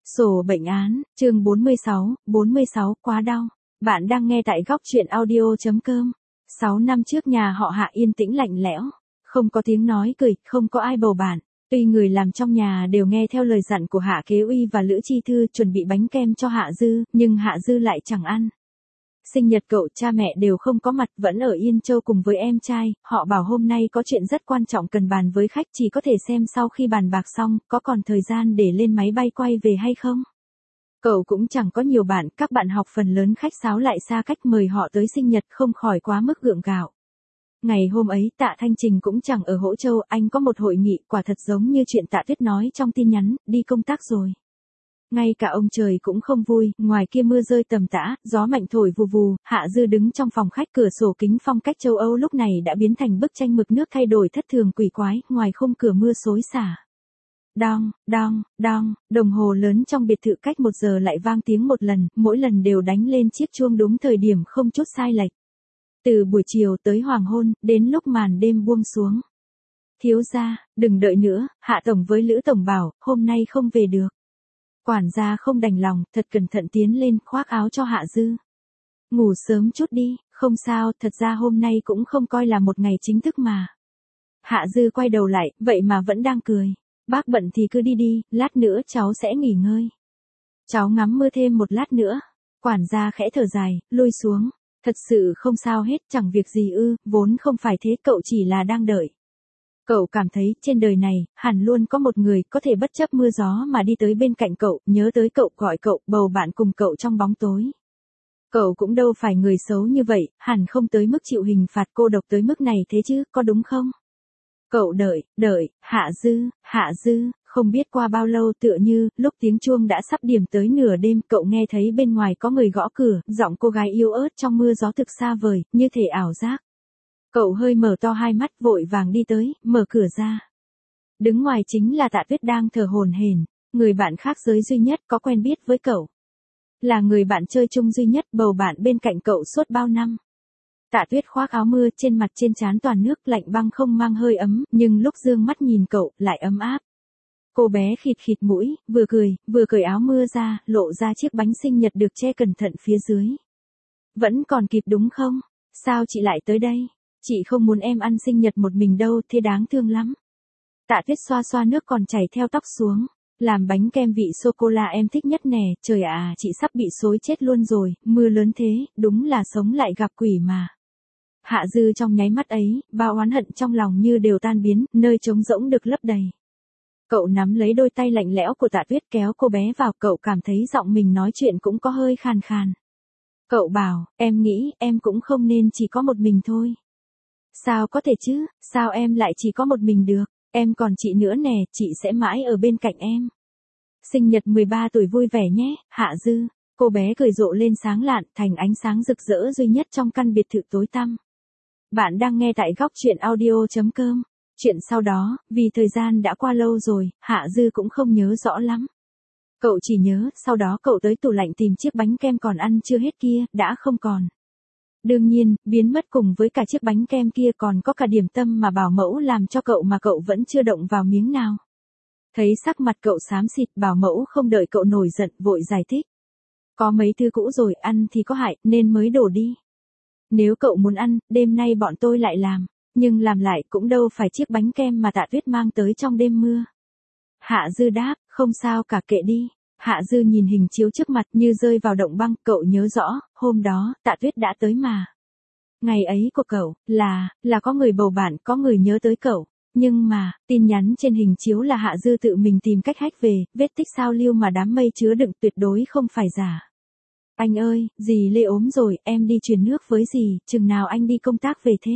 Sổ bệnh án, chương 46, quá đau. Bạn đang nghe tại góc truyện audio.com. 6 năm trước nhà họ Hạ yên tĩnh lạnh lẽo, không có tiếng nói cười, không có ai bầu bạn. Tuy người làm trong nhà đều nghe theo lời dặn của Hạ Kế Uy và Lữ Chi Thư chuẩn bị bánh kem cho Hạ Dư, nhưng Hạ Dư lại chẳng ăn. Sinh nhật cậu, cha mẹ đều không có mặt, vẫn ở Yên Châu cùng với em trai, họ bảo hôm nay có chuyện rất quan trọng cần bàn với khách, chỉ có thể xem sau khi bàn bạc xong, có còn thời gian để lên máy bay quay về hay không. Cậu cũng chẳng có nhiều bạn, các bạn học phần lớn khách sáo lại xa cách mời họ tới sinh nhật không khỏi quá mức gượng gạo. Ngày hôm ấy Tạ Thanh Trình cũng chẳng ở Hỗ Châu, anh có một hội nghị, quả thật giống như chuyện Tạ Tuyết nói trong tin nhắn, đi công tác rồi. Ngay cả ông trời cũng không vui, ngoài kia mưa rơi tầm tã, gió mạnh thổi vù vù, Hạ Dư đứng trong phòng khách, cửa sổ kính phong cách châu Âu lúc này đã biến thành bức tranh mực nước thay đổi thất thường quỷ quái, ngoài khung cửa mưa xối xả. Đong, đong, đong, đồng hồ lớn trong biệt thự cách 1 giờ lại vang tiếng một lần, mỗi lần đều đánh lên chiếc chuông đúng thời điểm không chút sai lệch. Từ buổi chiều tới hoàng hôn, đến lúc màn đêm buông xuống. Thiếu gia, đừng đợi nữa, Hạ Tổng với Lữ Tổng bảo, hôm nay không về được. Quản gia không đành lòng, thật cẩn thận tiến lên, khoác áo cho Hạ Dư. Ngủ sớm chút đi, không sao, thật ra hôm nay cũng không coi là một ngày chính thức mà. Hạ Dư quay đầu lại, vậy mà vẫn đang cười. Bác bận thì cứ đi đi, lát nữa cháu sẽ nghỉ ngơi. Cháu ngắm mưa thêm một lát nữa. Quản gia khẽ thở dài, lui xuống. Thật sự không sao hết, chẳng việc gì ư, vốn không phải thế, cậu chỉ là đang đợi. Cậu cảm thấy trên đời này, hẳn luôn có một người có thể bất chấp mưa gió mà đi tới bên cạnh cậu, nhớ tới cậu, gọi cậu, bầu bạn cùng cậu trong bóng tối. Cậu cũng đâu phải người xấu như vậy, hẳn không tới mức chịu hình phạt cô độc tới mức này thế chứ, có đúng không? Cậu đợi, Hạ Dư, không biết qua bao lâu, tựa như, lúc tiếng chuông đã sắp điểm tới nửa đêm, cậu nghe thấy bên ngoài có người gõ cửa, giọng cô gái yếu ớt trong mưa gió thực xa vời, như thể ảo giác. Cậu hơi mở to hai mắt, vội vàng đi tới, mở cửa ra. Đứng ngoài chính là Tạ Tuyết đang thở hổn hển, người bạn khác giới duy nhất có quen biết với cậu. Là người bạn chơi chung duy nhất, bầu bạn bên cạnh cậu suốt bao năm. Tạ Tuyết khoác áo mưa, trên mặt trên trán toàn nước, lạnh băng không mang hơi ấm, nhưng lúc dương mắt nhìn cậu, lại ấm áp. Cô bé khịt khịt mũi, vừa cười, vừa cởi áo mưa ra, lộ ra chiếc bánh sinh nhật được che cẩn thận phía dưới. Vẫn còn kịp đúng không? Sao chị lại tới đây? Chị không muốn em ăn sinh nhật một mình đâu, thế đáng thương lắm. Tạ Tuyết xoa xoa nước còn chảy theo tóc xuống. Làm bánh kem vị sô-cô-la em thích nhất nè, trời ạ, chị sắp bị xối chết luôn rồi, mưa lớn thế, đúng là sống lại gặp quỷ mà. Hạ Dư trong nháy mắt ấy, bao oán hận trong lòng như đều tan biến, nơi trống rỗng được lấp đầy. Cậu nắm lấy đôi tay lạnh lẽo của Tạ Tuyết, kéo cô bé vào, cậu cảm thấy giọng mình nói chuyện cũng có hơi khàn khàn. Cậu bảo, em nghĩ, em cũng không nên chỉ có một mình thôi. Sao có thể chứ, sao em lại chỉ có một mình được, em còn chị nữa nè, chị sẽ mãi ở bên cạnh em. Sinh nhật 13 tuổi vui vẻ nhé, Hạ Dư. Cô bé cười rộ lên sáng lạn, thành ánh sáng rực rỡ duy nhất trong căn biệt thự tối tăm. Bạn đang nghe tại góc truyện audio.com. Chuyện sau đó, vì thời gian đã qua lâu rồi, Hạ Dư cũng không nhớ rõ lắm. Cậu chỉ nhớ, sau đó cậu tới tủ lạnh tìm chiếc bánh kem còn ăn chưa hết kia, đã không còn. Đương nhiên, biến mất cùng với cả chiếc bánh kem kia còn có cả điểm tâm mà bảo mẫu làm cho cậu mà cậu vẫn chưa động vào miếng nào. Thấy sắc mặt cậu xám xịt, bảo mẫu không đợi cậu nổi giận, vội giải thích. Có mấy thứ cũ rồi, ăn thì có hại, nên mới đổ đi. Nếu cậu muốn ăn, đêm nay bọn tôi lại làm. Nhưng làm lại cũng đâu phải chiếc bánh kem mà Tạ Tuyết mang tới trong đêm mưa. Hạ Dư đáp, không sao cả, kệ đi. Hạ Dư nhìn hình chiếu trước mặt như rơi vào động băng, cậu nhớ rõ, hôm đó, Tạ Tuyết đã tới mà. Ngày ấy của cậu, là có người bầu bạn, có người nhớ tới cậu. Nhưng mà, tin nhắn trên hình chiếu là Hạ Dư tự mình tìm cách hack về, vết tích sao lưu mà đám mây chứa đựng tuyệt đối không phải giả. Anh ơi, dì Lê ốm rồi, em đi truyền nước với dì, chừng nào anh đi công tác về thế?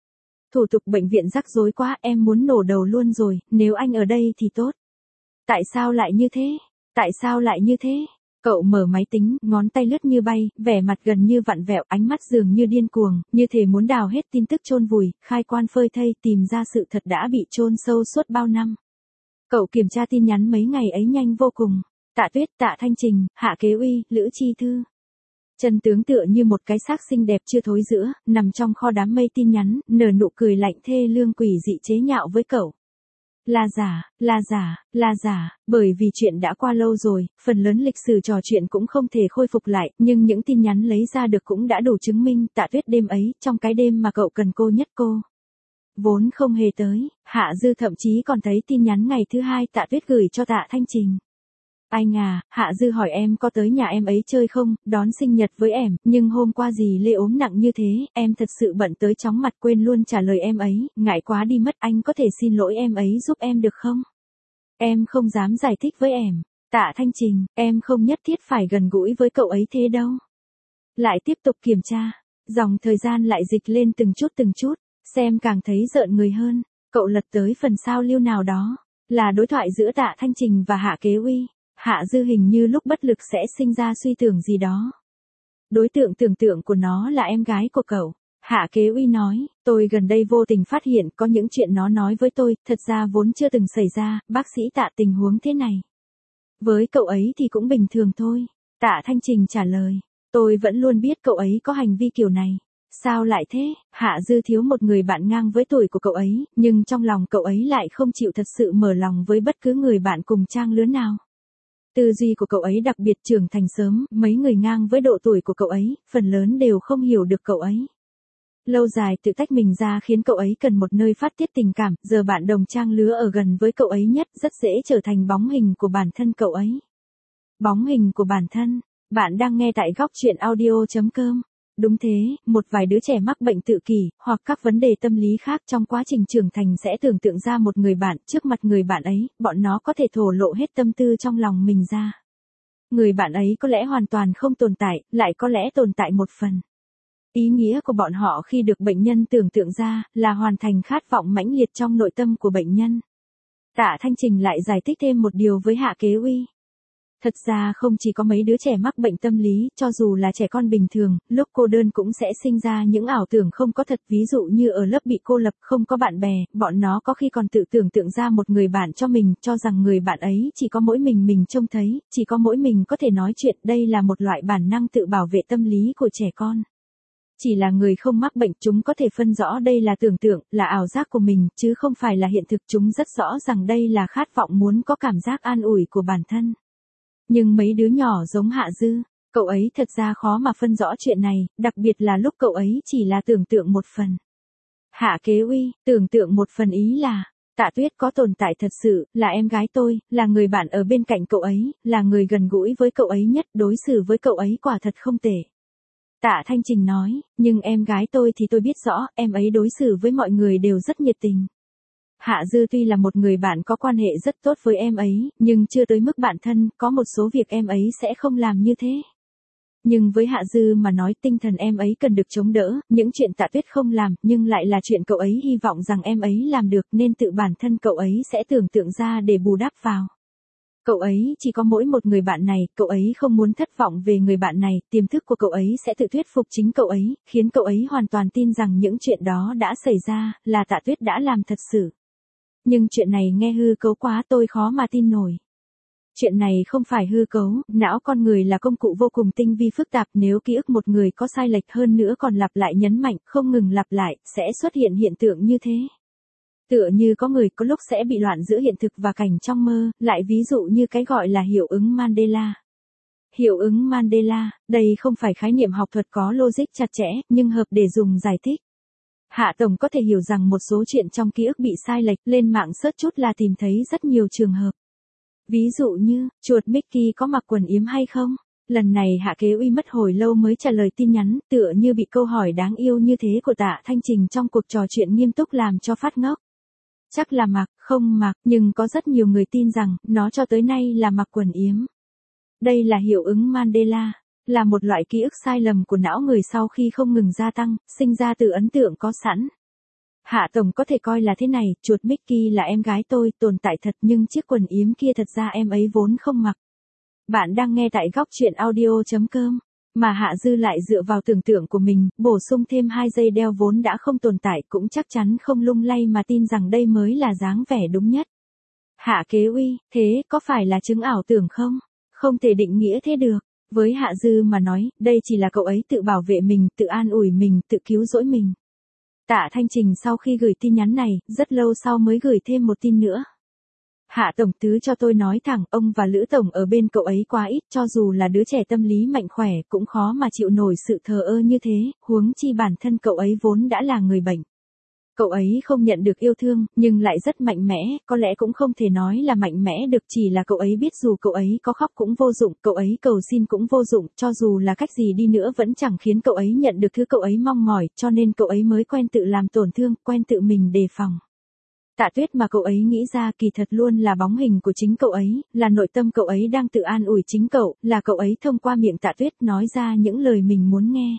Thủ tục bệnh viện rắc rối quá, em muốn nổ đầu luôn rồi, nếu anh ở đây thì tốt. Tại sao lại như thế? Tại sao lại như thế? Cậu mở máy tính, ngón tay lướt như bay, vẻ mặt gần như vặn vẹo, ánh mắt dường như điên cuồng, như thể muốn đào hết tin tức chôn vùi, khai quan phơi thây, tìm ra sự thật đã bị chôn sâu suốt bao năm. Cậu kiểm tra tin nhắn mấy ngày ấy nhanh vô cùng. Tạ Tuyết, Tạ Thanh Trình, Hạ Kế Uy, Lữ Chi Thư. Chân tướng tựa như một cái xác xinh đẹp chưa thối giữa, nằm trong kho đám mây tin nhắn, nở nụ cười lạnh thê lương quỷ dị chế nhạo với cậu. Là giả, bởi vì chuyện đã qua lâu rồi, phần lớn lịch sử trò chuyện cũng không thể khôi phục lại, nhưng những tin nhắn lấy ra được cũng đã đủ chứng minh Tạ Tuyết đêm ấy, trong cái đêm mà cậu cần cô nhất cô vốn không hề tới. Hạ Dư thậm chí còn thấy tin nhắn ngày thứ hai Tạ Tuyết gửi cho Tạ Thanh Trình. Anh à, Hạ Dư hỏi em có tới nhà em ấy chơi không, đón sinh nhật với em, nhưng hôm qua dì Lê ốm nặng như thế, em thật sự bận tới chóng mặt quên luôn trả lời em ấy, ngại quá đi mất, anh có thể xin lỗi em ấy giúp em được không? Em không dám giải thích với em. Tạ Thanh Trình, em không nhất thiết phải gần gũi với cậu ấy thế đâu. Lại tiếp tục kiểm tra, dòng thời gian lại dịch lên từng chút, xem càng thấy rợn người hơn. Cậu lật tới phần sao lưu nào đó, là đối thoại giữa Tạ Thanh Trình và Hạ Kế Uy. Hạ Dư hình như lúc bất lực sẽ sinh ra suy tưởng gì đó. Đối tượng tưởng tượng của nó là em gái của cậu. Hạ Kế Uy nói, tôi gần đây vô tình phát hiện có những chuyện nó nói với tôi, thật ra vốn chưa từng xảy ra, bác sĩ Tạ tình huống thế này. Với cậu ấy thì cũng bình thường thôi. Tạ Thanh Trình trả lời, tôi vẫn luôn biết cậu ấy có hành vi kiểu này. Sao lại thế? Hạ Dư thiếu một người bạn ngang với tuổi của cậu ấy, nhưng trong lòng cậu ấy lại không chịu thật sự mở lòng với bất cứ người bạn cùng trang lứa nào. Tư duy của cậu ấy đặc biệt trưởng thành sớm, mấy người ngang với độ tuổi của cậu ấy, phần lớn đều không hiểu được cậu ấy. Lâu dài tự tách mình ra khiến cậu ấy cần một nơi phát tiết tình cảm, giờ bạn đồng trang lứa ở gần với cậu ấy nhất rất dễ trở thành bóng hình của bản thân cậu ấy. Bóng hình của bản thân, bạn đang nghe tại góc truyện audio.com. Đúng thế, một vài đứa trẻ mắc bệnh tự kỷ, hoặc các vấn đề tâm lý khác trong quá trình trưởng thành sẽ tưởng tượng ra một người bạn, trước mặt người bạn ấy, bọn nó có thể thổ lộ hết tâm tư trong lòng mình ra. Người bạn ấy có lẽ hoàn toàn không tồn tại, lại có lẽ tồn tại một phần. Ý nghĩa của bọn họ khi được bệnh nhân tưởng tượng ra, là hoàn thành khát vọng mãnh liệt trong nội tâm của bệnh nhân. Tạ Thanh Trình lại giải thích thêm một điều với Hạ Kế Uy. Thật ra không chỉ có mấy đứa trẻ mắc bệnh tâm lý, cho dù là trẻ con bình thường, lúc cô đơn cũng sẽ sinh ra những ảo tưởng không có thật, ví dụ như ở lớp bị cô lập, không có bạn bè, bọn nó có khi còn tự tưởng tượng ra một người bạn cho mình, cho rằng người bạn ấy chỉ có mỗi mình trông thấy, chỉ có mỗi mình có thể nói chuyện, đây là một loại bản năng tự bảo vệ tâm lý của trẻ con. Chỉ là người không mắc bệnh chúng có thể phân rõ đây là tưởng tượng, là ảo giác của mình, chứ không phải là hiện thực, chúng rất rõ rằng đây là khát vọng muốn có cảm giác an ủi của bản thân. Nhưng mấy đứa nhỏ giống Hạ Dư, cậu ấy thật ra khó mà phân rõ chuyện này, đặc biệt là lúc cậu ấy chỉ là tưởng tượng một phần. Hạ Kế Uy, tưởng tượng một phần ý là, Tạ Tuyết có tồn tại thật sự, là em gái tôi, là người bạn ở bên cạnh cậu ấy, là người gần gũi với cậu ấy nhất, đối xử với cậu ấy quả thật không tệ. Tạ Thanh Trình nói, nhưng em gái tôi thì tôi biết rõ, em ấy đối xử với mọi người đều rất nhiệt tình. Hạ Dư tuy là một người bạn có quan hệ rất tốt với em ấy, nhưng chưa tới mức bạn thân, có một số việc em ấy sẽ không làm như thế. Nhưng với Hạ Dư mà nói tinh thần em ấy cần được chống đỡ, những chuyện Tạ Tuyết không làm, nhưng lại là chuyện cậu ấy hy vọng rằng em ấy làm được nên tự bản thân cậu ấy sẽ tưởng tượng ra để bù đắp vào. Cậu ấy chỉ có mỗi một người bạn này, cậu ấy không muốn thất vọng về người bạn này, tiềm thức của cậu ấy sẽ tự thuyết phục chính cậu ấy, khiến cậu ấy hoàn toàn tin rằng những chuyện đó đã xảy ra, là Tạ Tuyết đã làm thật sự. Nhưng chuyện này nghe hư cấu quá tôi khó mà tin nổi. Chuyện này không phải hư cấu, não con người là công cụ vô cùng tinh vi phức tạp, nếu ký ức một người có sai lệch hơn nữa còn lặp lại nhấn mạnh, không ngừng lặp lại, sẽ xuất hiện hiện tượng như thế. Tựa như có người có lúc sẽ bị loạn giữa hiện thực và cảnh trong mơ, lại ví dụ như cái gọi là hiệu ứng Mandela. Hiệu ứng Mandela, đây không phải khái niệm học thuật có logic chặt chẽ, nhưng hợp để dùng giải thích. Hạ Tổng có thể hiểu rằng một số chuyện trong ký ức bị sai lệch, lên mạng search chút là tìm thấy rất nhiều trường hợp. Ví dụ như, chuột Mickey có mặc quần yếm hay không? Lần này Hạ Kế Uy mất hồi lâu mới trả lời tin nhắn, tựa như bị câu hỏi đáng yêu như thế của Tạ Thanh Trình trong cuộc trò chuyện nghiêm túc làm cho phát ngốc. Chắc là mặc, không mặc, nhưng có rất nhiều người tin rằng, nó cho tới nay là mặc quần yếm. Đây là hiệu ứng Mandela, là một loại ký ức sai lầm của não người sau khi không ngừng gia tăng, sinh ra từ ấn tượng có sẵn. Hạ Tổng có thể coi là thế này, chuột Mickey là em gái tôi, tồn tại thật nhưng chiếc quần yếm kia thật ra em ấy vốn không mặc. Bạn đang nghe tại góc truyện audio.com. Mà Hạ Dư lại dựa vào tưởng tượng của mình, bổ sung thêm 2 dây đeo vốn đã không tồn tại cũng chắc chắn không lung lay mà tin rằng đây mới là dáng vẻ đúng nhất. Hạ Kế Uy, thế có phải là chứng ảo tưởng không? Không thể định nghĩa thế được. Với Hạ Dư mà nói, đây chỉ là cậu ấy tự bảo vệ mình, tự an ủi mình, tự cứu rỗi mình. Tạ Thanh Trình sau khi gửi tin nhắn này, rất lâu sau mới gửi thêm một tin nữa. Hạ tổng thứ cho tôi nói thẳng, ông và Lữ tổng ở bên cậu ấy quá ít, cho dù là đứa trẻ tâm lý mạnh khỏe cũng khó mà chịu nổi sự thờ ơ như thế, huống chi bản thân cậu ấy vốn đã là người bệnh. Cậu ấy không nhận được yêu thương, nhưng lại rất mạnh mẽ, có lẽ cũng không thể nói là mạnh mẽ được, chỉ là cậu ấy biết dù cậu ấy có khóc cũng vô dụng, cậu ấy cầu xin cũng vô dụng, cho dù là cách gì đi nữa vẫn chẳng khiến cậu ấy nhận được thứ cậu ấy mong mỏi, cho nên cậu ấy mới quen tự làm tổn thương, quen tự mình đề phòng. Tạ Tuyết mà cậu ấy nghĩ ra kỳ thật luôn là bóng hình của chính cậu ấy, là nội tâm cậu ấy đang tự an ủi chính cậu, là cậu ấy thông qua miệng Tạ Tuyết nói ra những lời mình muốn nghe.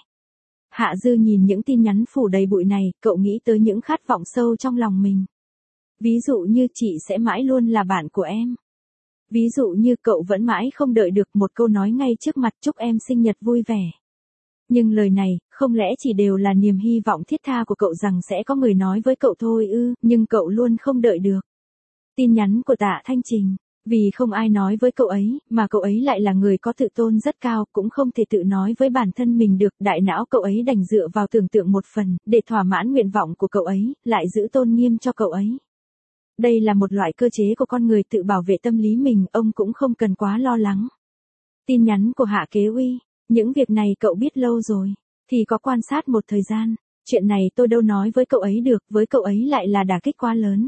Hạ Dư nhìn những tin nhắn phủ đầy bụi này, cậu nghĩ tới những khát vọng sâu trong lòng mình. Ví dụ như chị sẽ mãi luôn là bạn của em. Ví dụ như cậu vẫn mãi không đợi được một câu nói ngay trước mặt chúc em sinh nhật vui vẻ. Nhưng lời này, không lẽ chỉ đều là niềm hy vọng thiết tha của cậu rằng sẽ có người nói với cậu thôi ư, nhưng cậu luôn không đợi được. Tin nhắn của Tạ Thanh Trình. Vì không ai nói với cậu ấy, mà cậu ấy lại là người có tự tôn rất cao, cũng không thể tự nói với bản thân mình được, đại não cậu ấy đành dựa vào tưởng tượng một phần, để thỏa mãn nguyện vọng của cậu ấy, lại giữ tôn nghiêm cho cậu ấy. Đây là một loại cơ chế của con người tự bảo vệ tâm lý mình, ông cũng không cần quá lo lắng. Tin nhắn của Hạ Kế Uy, những việc này cậu biết lâu rồi, thì có quan sát một thời gian, chuyện này tôi đâu nói với cậu ấy được, với cậu ấy lại là đả kích quá lớn.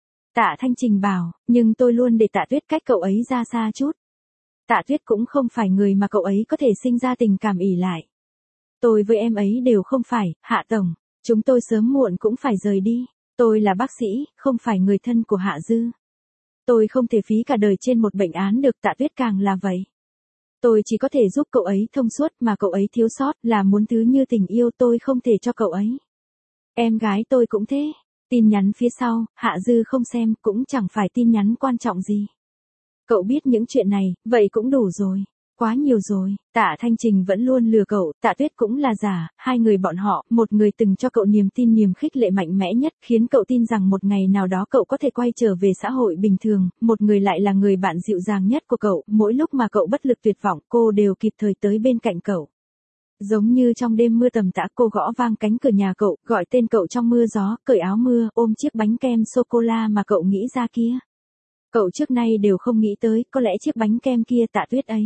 Tạ Thanh Trình bảo, nhưng tôi luôn để Tạ Tuyết cách cậu ấy ra xa chút. Tạ Tuyết cũng không phải người mà cậu ấy có thể sinh ra tình cảm ỷ lại. Tôi với em ấy đều không phải, Hạ tổng, chúng tôi sớm muộn cũng phải rời đi. Tôi là bác sĩ, không phải người thân của Hạ Dư. Tôi không thể phí cả đời trên một bệnh án được, Tạ Tuyết càng là vậy. Tôi chỉ có thể giúp cậu ấy thông suốt mà cậu ấy thiếu sót là muốn thứ như tình yêu tôi không thể cho cậu ấy. Em gái tôi cũng thế. Tin nhắn phía sau, Hạ Dư không xem, cũng chẳng phải tin nhắn quan trọng gì. Cậu biết những chuyện này, vậy cũng đủ rồi. Quá nhiều rồi, Tạ Thanh Trình vẫn luôn lừa cậu, Tạ Tuyết cũng là giả, hai người bọn họ, một người từng cho cậu niềm tin niềm khích lệ mạnh mẽ nhất, khiến cậu tin rằng một ngày nào đó cậu có thể quay trở về xã hội bình thường, một người lại là người bạn dịu dàng nhất của cậu, mỗi lúc mà cậu bất lực tuyệt vọng, cô đều kịp thời tới bên cạnh cậu. Giống như trong đêm mưa tầm tã cô gõ vang cánh cửa nhà cậu, gọi tên cậu trong mưa gió, cởi áo mưa, ôm chiếc bánh kem sô-cô-la mà cậu nghĩ ra kia. Cậu trước nay đều không nghĩ tới, có lẽ chiếc bánh kem kia Tạ Tuyết ấy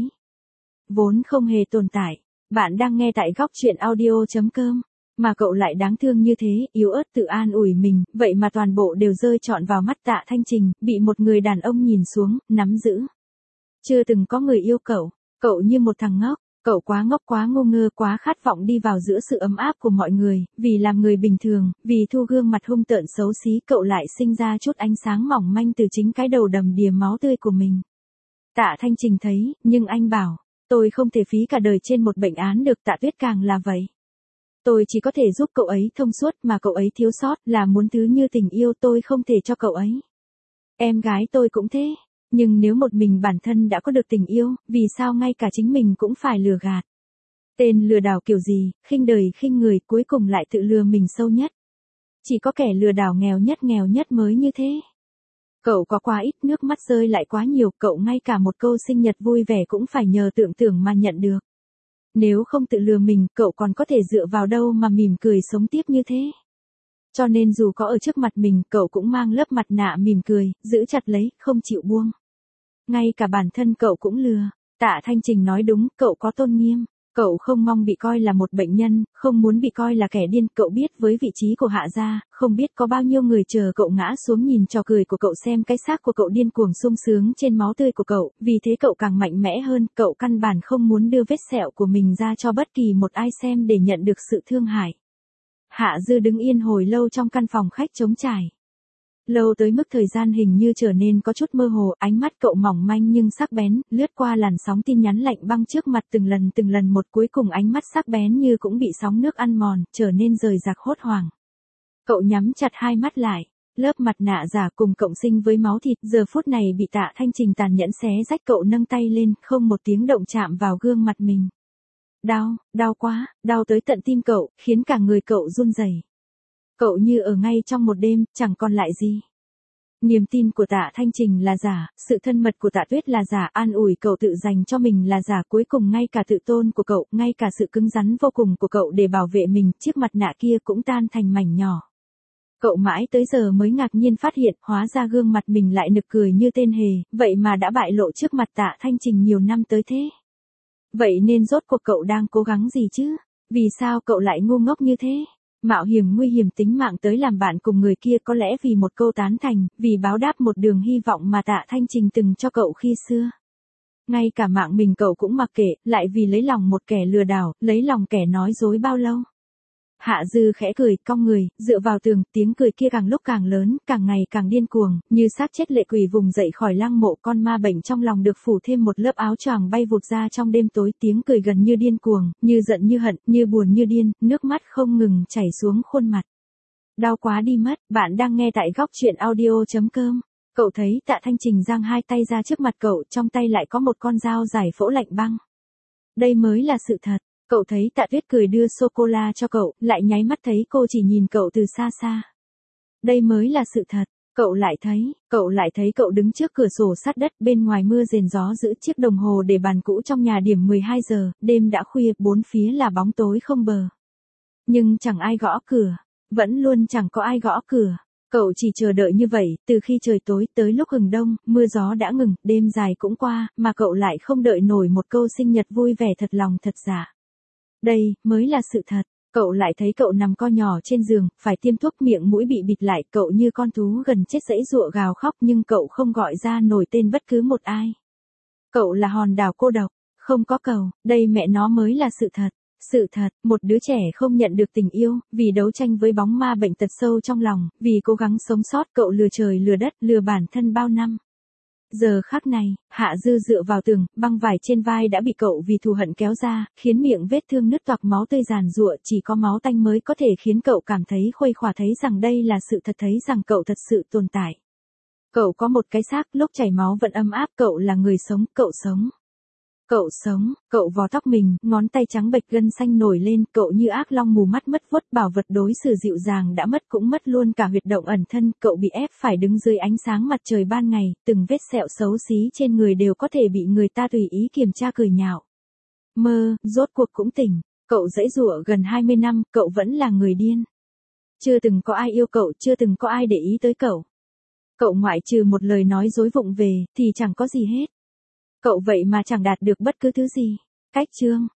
vốn không hề tồn tại. Bạn đang nghe tại góc truyện audio.com. Mà cậu lại đáng thương như thế, yếu ớt tự an ủi mình, vậy mà toàn bộ đều rơi trọn vào mắt Tạ Thanh Trình, bị một người đàn ông nhìn xuống, nắm giữ. Chưa từng có người yêu cậu như một thằng ngốc. Cậu quá ngốc quá ngu ngơ quá khát vọng đi vào giữa sự ấm áp của mọi người, vì làm người bình thường, vì thu gương mặt hung tợn xấu xí cậu lại sinh ra chút ánh sáng mỏng manh từ chính cái đầu đầm đìa máu tươi của mình. Tạ Thanh Trình thấy, nhưng anh bảo, tôi không thể phí cả đời trên một bệnh án được, Tạ Tuyết càng là vậy. Tôi chỉ có thể giúp cậu ấy thông suốt mà cậu ấy thiếu sót là muốn thứ như tình yêu tôi không thể cho cậu ấy. Em gái tôi cũng thế. Nhưng nếu một mình bản thân đã có được tình yêu, vì sao ngay cả chính mình cũng phải lừa gạt? Tên lừa đảo kiểu gì, khinh đời khinh người, cuối cùng lại tự lừa mình sâu nhất. Chỉ có kẻ lừa đảo nghèo nhất mới như thế. Cậu có quá ít, nước mắt rơi lại quá nhiều, cậu ngay cả một câu sinh nhật vui vẻ cũng phải nhờ tưởng tượng mà nhận được. Nếu không tự lừa mình, cậu còn có thể dựa vào đâu mà mỉm cười sống tiếp như thế? Cho nên dù có ở trước mặt mình, cậu cũng mang lớp mặt nạ mỉm cười, giữ chặt lấy, không chịu buông. Ngay cả bản thân cậu cũng lừa. Tạ Thanh Trình nói đúng, cậu có tôn nghiêm. Cậu không mong bị coi là một bệnh nhân, không muốn bị coi là kẻ điên. Cậu biết với vị trí của Hạ gia, không biết có bao nhiêu người chờ cậu ngã xuống nhìn trò cười của cậu, xem cái xác của cậu điên cuồng sung sướng trên máu tươi của cậu. Vì thế cậu càng mạnh mẽ hơn, cậu căn bản không muốn đưa vết sẹo của mình ra cho bất kỳ một ai xem để nhận được sự thương hại. Hạ Dư đứng yên hồi lâu trong căn phòng khách trống trải. Lâu tới mức thời gian hình như trở nên có chút mơ hồ, ánh mắt cậu mỏng manh nhưng sắc bén, lướt qua làn sóng tin nhắn lạnh băng trước mặt từng lần một, cuối cùng ánh mắt sắc bén như cũng bị sóng nước ăn mòn, trở nên rời rạc hốt hoảng. Cậu nhắm chặt hai mắt lại, lớp mặt nạ giả cùng cộng sinh với máu thịt, giờ phút này bị Tạ Thanh Trình tàn nhẫn xé rách. Cậu nâng tay lên, không một tiếng động chạm vào gương mặt mình. Đau quá, đau tới tận tim cậu, khiến cả người cậu run rẩy. Cậu như ở ngay trong một đêm, chẳng còn lại gì. Niềm tin của Tạ Thanh Trình là giả, sự thân mật của Tạ Tuyết là giả, an ủi cậu tự dành cho mình là giả, cuối cùng ngay cả tự tôn của cậu, ngay cả sự cứng rắn vô cùng của cậu để bảo vệ mình, chiếc mặt nạ kia cũng tan thành mảnh nhỏ. Cậu mãi tới giờ mới ngạc nhiên phát hiện, hóa ra gương mặt mình lại nực cười như tên hề, vậy mà đã bại lộ trước mặt Tạ Thanh Trình nhiều năm tới thế. Vậy nên rốt cuộc cậu đang cố gắng gì chứ? Vì sao cậu lại ngu ngốc như thế? Mạo hiểm nguy hiểm tính mạng tới làm bạn cùng người kia có lẽ vì một câu tán thành, vì báo đáp một đường hy vọng mà Tạ Thanh Trình từng cho cậu khi xưa. Ngay cả mạng mình cậu cũng mặc kệ, lại vì lấy lòng một kẻ lừa đảo, lấy lòng kẻ nói dối bao lâu. Hạ Dư khẽ cười, cong người, dựa vào tường, tiếng cười kia càng lúc càng lớn, càng ngày càng điên cuồng, như xác chết lệ quỷ vùng dậy khỏi lăng mộ, con ma bệnh trong lòng được phủ thêm một lớp áo choàng bay vụt ra trong đêm tối, tiếng cười gần như điên cuồng, như giận như hận, như buồn như điên, nước mắt không ngừng chảy xuống khuôn mặt. Đau quá đi mất, bạn đang nghe tại góc truyện audio.com. Cậu thấy Tạ Thanh Trình giang hai tay ra trước mặt cậu, trong tay lại có một con dao giải phẫu lạnh băng. Đây mới là sự thật. Cậu thấy Tạ Tuyết cười đưa sô-cô-la cho cậu, lại nháy mắt thấy cô chỉ nhìn cậu từ xa xa. Đây mới là sự thật. Cậu lại thấy cậu đứng trước cửa sổ sát đất, bên ngoài mưa rền gió giữ chiếc đồng hồ để bàn cũ trong nhà điểm 12 giờ, đêm đã khuya, bốn phía là bóng tối không bờ. Nhưng chẳng ai gõ cửa, vẫn luôn chẳng có ai gõ cửa. Cậu chỉ chờ đợi như vậy, từ khi trời tối tới lúc hừng đông, mưa gió đã ngừng, đêm dài cũng qua, mà cậu lại không đợi nổi một câu sinh nhật vui vẻ thật lòng thật giả. Đây mới là sự thật. Cậu lại thấy cậu nằm co nhỏ trên giường, phải tiêm thuốc, miệng mũi bị bịt lại, cậu như con thú gần chết giãy giụa gào khóc, nhưng cậu không gọi ra nổi tên bất cứ một ai. Cậu là hòn đảo cô độc, không có cầu, đây mẹ nó mới là sự thật. Sự thật, một đứa trẻ không nhận được tình yêu, vì đấu tranh với bóng ma bệnh tật sâu trong lòng, vì cố gắng sống sót, cậu lừa trời lừa đất, lừa bản thân bao năm. Giờ khắc này, Hạ Dư dựa vào tường, băng vải trên vai đã bị cậu vì thù hận kéo ra, khiến miệng vết thương nứt toạc, máu tươi giàn giụa, chỉ có máu tanh mới có thể khiến cậu cảm thấy khuây khỏa, thấy rằng đây là sự thật, thấy rằng cậu thật sự tồn tại. Cậu có một cái xác, lúc chảy máu vẫn ấm áp, cậu là người sống, cậu sống. Cậu sống, cậu vò tóc mình, ngón tay trắng bệch gân xanh nổi lên, cậu như ác long mù mắt mất vuốt, bảo vật đối xử dịu dàng đã mất, cũng mất luôn cả huyệt động ẩn thân, cậu bị ép phải đứng dưới ánh sáng mặt trời ban ngày, từng vết sẹo xấu xí trên người đều có thể bị người ta tùy ý kiểm tra cười nhạo. Mơ, rốt cuộc cũng tỉnh, cậu giãy giụa gần 20 năm, cậu vẫn là người điên. Chưa từng có ai yêu cậu, chưa từng có ai để ý tới cậu. Cậu ngoại trừ một lời nói dối vụng về, thì chẳng có gì hết. Cậu vậy mà chẳng đạt được bất cứ thứ gì. Cách chương